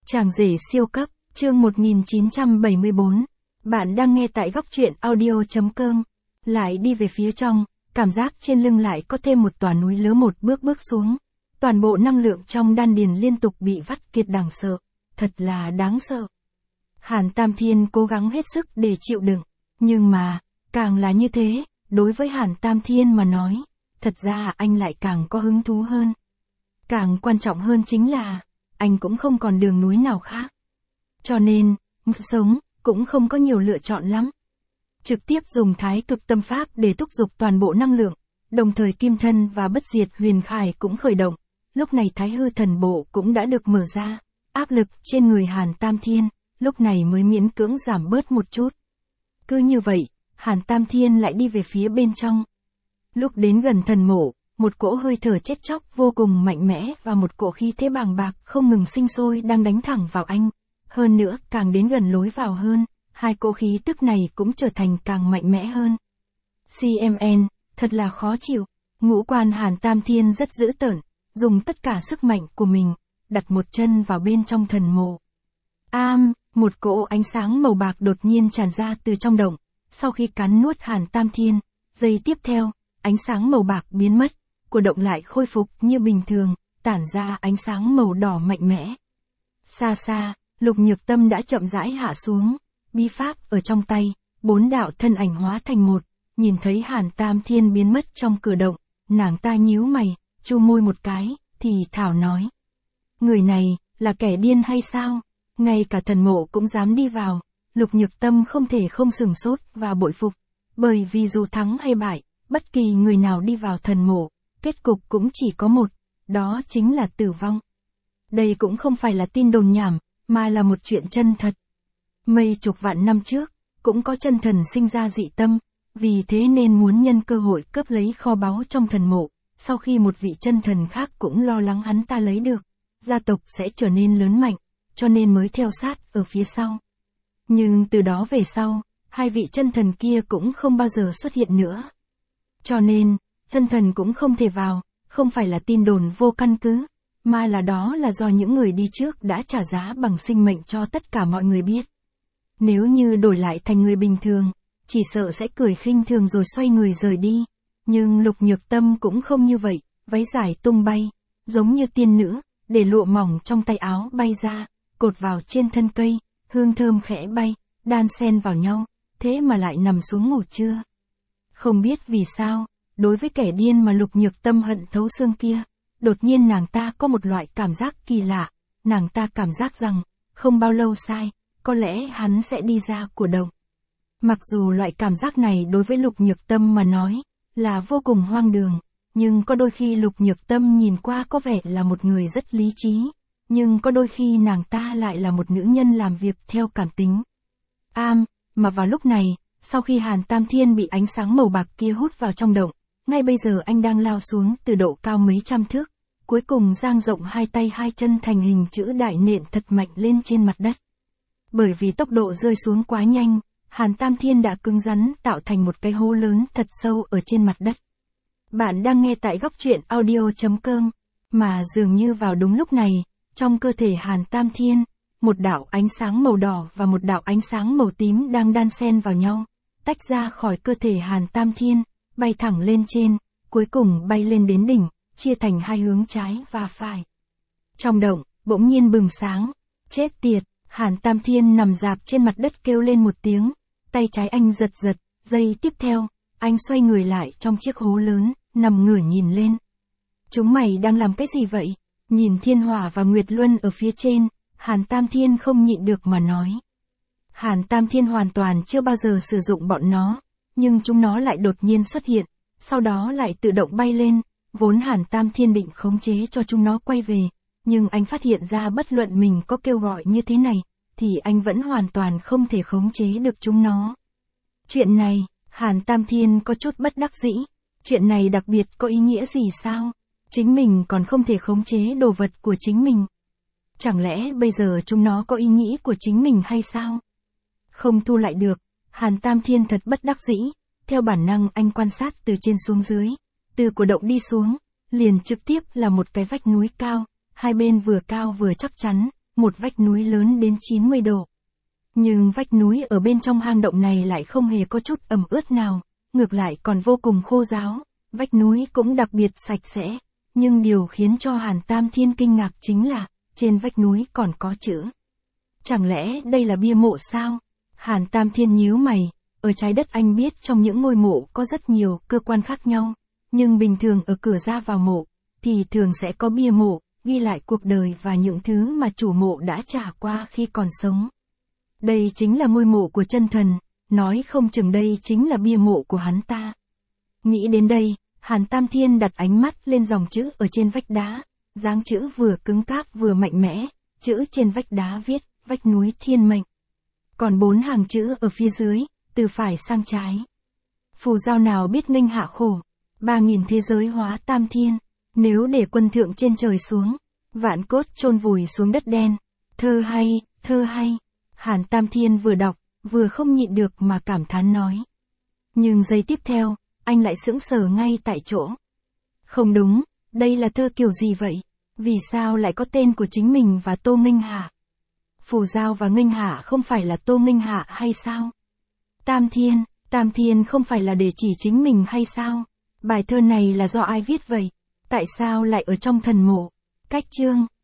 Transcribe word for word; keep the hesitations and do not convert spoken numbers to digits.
Chàng rể siêu cấp, chương một nghìn chín trăm bảy mươi bốn. Bạn đang nghe tại góc truyện audio chấm com. Lại đi về phía trong, cảm giác trên lưng lại có thêm một tòa núi lớn một bước bước xuống. Toàn bộ năng lượng trong đan điền liên tục bị vắt kiệt đáng sợ. Thật là đáng sợ. Hàn Tam Thiên cố gắng hết sức để chịu đựng. Nhưng mà, càng là như thế, đối với Hàn Tam Thiên mà nói, thật ra anh lại càng có hứng thú hơn. Càng quan trọng hơn chính là, anh cũng không còn đường núi nào khác. Cho nên, sống, cũng không có nhiều lựa chọn lắm. Trực tiếp dùng thái cực tâm pháp để thúc giục toàn bộ năng lượng, đồng thời kim thân và bất diệt huyền khải cũng khởi động. Lúc này thái hư thần bộ cũng đã được mở ra, áp lực trên người Hàn Tam Thiên, lúc này mới miễn cưỡng giảm bớt một chút. Cứ như vậy, Hàn Tam Thiên lại đi về phía bên trong. Lúc đến gần thần mộ, một cỗ hơi thở chết chóc vô cùng mạnh mẽ và một cỗ khí thế bàng bạc không ngừng sinh sôi đang đánh thẳng vào anh. Hơn nữa, càng đến gần lối vào hơn, hai cỗ khí tức này cũng trở thành càng mạnh mẽ hơn. xê em en, thật là khó chịu. Ngũ quan Hàn Tam Thiên rất dữ tợn, dùng tất cả sức mạnh của mình, đặt một chân vào bên trong thần mộ. Am, một cỗ ánh sáng màu bạc đột nhiên tràn ra từ trong động, sau khi cắn nuốt Hàn Tam Thiên, giây tiếp theo, ánh sáng màu bạc biến mất, của động lại khôi phục như bình thường, tản ra ánh sáng màu đỏ mạnh mẽ. Xa xa, Lục Nhược Tâm đã chậm rãi hạ xuống, bí pháp ở trong tay, bốn đạo thân ảnh hóa thành một, nhìn thấy Hàn Tam Thiên biến mất trong cửa động, nàng ta nhíu mày, chu môi một cái, thì thảo nói. Người này, là kẻ điên hay sao? Ngay cả thần mộ cũng dám đi vào, Lục Nhược Tâm không thể không sừng sốt và bội phục, bởi vì dù thắng hay bại, bất kỳ người nào đi vào thần mộ, kết cục cũng chỉ có một, đó chính là tử vong. Đây cũng không phải là tin đồn nhảm, mà là một chuyện chân thật. Mấy chục vạn năm trước, cũng có chân thần sinh ra dị tâm, vì thế nên muốn nhân cơ hội cướp lấy kho báu trong thần mộ, sau khi một vị chân thần khác cũng lo lắng hắn ta lấy được, gia tộc sẽ trở nên lớn mạnh, cho nên mới theo sát ở phía sau. Nhưng từ đó về sau, hai vị chân thần kia cũng không bao giờ xuất hiện nữa. Cho nên, chân thần cũng không thể vào, không phải là tin đồn vô căn cứ, mà là đó là do những người đi trước đã trả giá bằng sinh mệnh cho tất cả mọi người biết. Nếu như đổi lại thành người bình thường, chỉ sợ sẽ cười khinh thường rồi xoay người rời đi. Nhưng Lục Nhược Tâm cũng không như vậy, váy dài tung bay, giống như tiên nữ, để lụa mỏng trong tay áo bay ra, cột vào trên thân cây, hương thơm khẽ bay, đan xen vào nhau, thế mà lại nằm xuống ngủ trưa. Không biết vì sao, đối với kẻ điên mà Lục Nhược Tâm hận thấu xương kia, đột nhiên nàng ta có một loại cảm giác kỳ lạ, nàng ta cảm giác rằng, không bao lâu sai, có lẽ hắn sẽ đi ra của động. Mặc dù loại cảm giác này đối với Lục Nhược Tâm mà nói, là vô cùng hoang đường, nhưng có đôi khi Lục Nhược Tâm nhìn qua có vẻ là một người rất lý trí, nhưng có đôi khi nàng ta lại là một nữ nhân làm việc theo cảm tính. Am, mà vào lúc này, sau khi Hàn Tam Thiên bị ánh sáng màu bạc kia hút vào trong động, ngay bây giờ anh đang lao xuống từ độ cao mấy trăm thước, cuối cùng dang rộng hai tay hai chân thành hình chữ đại nện thật mạnh lên trên mặt đất. Bởi vì tốc độ rơi xuống quá nhanh, Hàn Tam Thiên đã cứng rắn tạo thành một cái hố lớn thật sâu ở trên mặt đất. Bạn đang nghe tại góc truyện audio chấm com, mà dường như vào đúng lúc này, trong cơ thể Hàn Tam Thiên, một đạo ánh sáng màu đỏ và một đạo ánh sáng màu tím đang đan xen vào nhau, tách ra khỏi cơ thể Hàn Tam Thiên, bay thẳng lên trên, cuối cùng bay lên đến đỉnh, chia thành hai hướng trái và phải. Trong động, bỗng nhiên bừng sáng, chết tiệt, Hàn Tam Thiên nằm rạp trên mặt đất kêu lên một tiếng, tay trái anh giật giật, giây tiếp theo, anh xoay người lại trong chiếc hố lớn, nằm ngửa nhìn lên. Chúng mày đang làm cái gì vậy? Nhìn Thiên Hỏa và Nguyệt Luân ở phía trên, Hàn Tam Thiên không nhịn được mà nói. Hàn Tam Thiên hoàn toàn chưa bao giờ sử dụng bọn nó, nhưng chúng nó lại đột nhiên xuất hiện, sau đó lại tự động bay lên, vốn Hàn Tam Thiên định khống chế cho chúng nó quay về, nhưng anh phát hiện ra bất luận mình có kêu gọi như thế này, thì anh vẫn hoàn toàn không thể khống chế được chúng nó. Chuyện này, Hàn Tam Thiên có chút bất đắc dĩ, chuyện này đặc biệt có ý nghĩa gì sao? Chính mình còn không thể khống chế đồ vật của chính mình. Chẳng lẽ bây giờ chúng nó có ý nghĩ của chính mình hay sao? Không thu lại được, Hàn Tam Thiên thật bất đắc dĩ, theo bản năng anh quan sát từ trên xuống dưới, từ của động đi xuống, liền trực tiếp là một cái vách núi cao, hai bên vừa cao vừa chắc chắn, một vách núi lớn đến chín mươi độ. Nhưng vách núi ở bên trong hang động này lại không hề có chút ẩm ướt nào, ngược lại còn vô cùng khô ráo, vách núi cũng đặc biệt sạch sẽ. Nhưng điều khiến cho Hàn Tam Thiên kinh ngạc chính là, trên vách núi còn có chữ. Chẳng lẽ đây là bia mộ sao? Hàn Tam Thiên nhíu mày, ở trái đất anh biết trong những ngôi mộ có rất nhiều cơ quan khác nhau, nhưng bình thường ở cửa ra vào mộ, thì thường sẽ có bia mộ, ghi lại cuộc đời và những thứ mà chủ mộ đã trải qua khi còn sống. Đây chính là ngôi mộ của chân thần, nói không chừng đây chính là bia mộ của hắn ta. Nghĩ đến đây, Hàn Tam Thiên đặt ánh mắt lên dòng chữ ở trên vách đá, dáng chữ vừa cứng cáp vừa mạnh mẽ, chữ trên vách đá viết, vách núi thiên mệnh. Còn bốn hàng chữ ở phía dưới, từ phải sang trái. Phù giao nào biết nghênh hạ khổ, ba nghìn thế giới hóa tam thiên, nếu để quân thượng trên trời xuống, vạn cốt chôn vùi xuống đất đen. Thơ hay, thơ hay. Hàn Tam Thiên vừa đọc, vừa không nhịn được mà cảm thán nói. Nhưng giây tiếp theo, anh lại sững sờ ngay tại chỗ. Không đúng, đây là thơ kiểu gì vậy? Vì sao lại có tên của chính mình và Tô Nghênh Hạ? Phù Giao và Nghênh Hạ không phải là Tô Nghênh Hạ hay sao? Tam Thiên, Tam Thiên không phải là để chỉ chính mình hay sao? Bài thơ này là do ai viết vậy? Tại sao lại ở trong thần mộ? Cách chương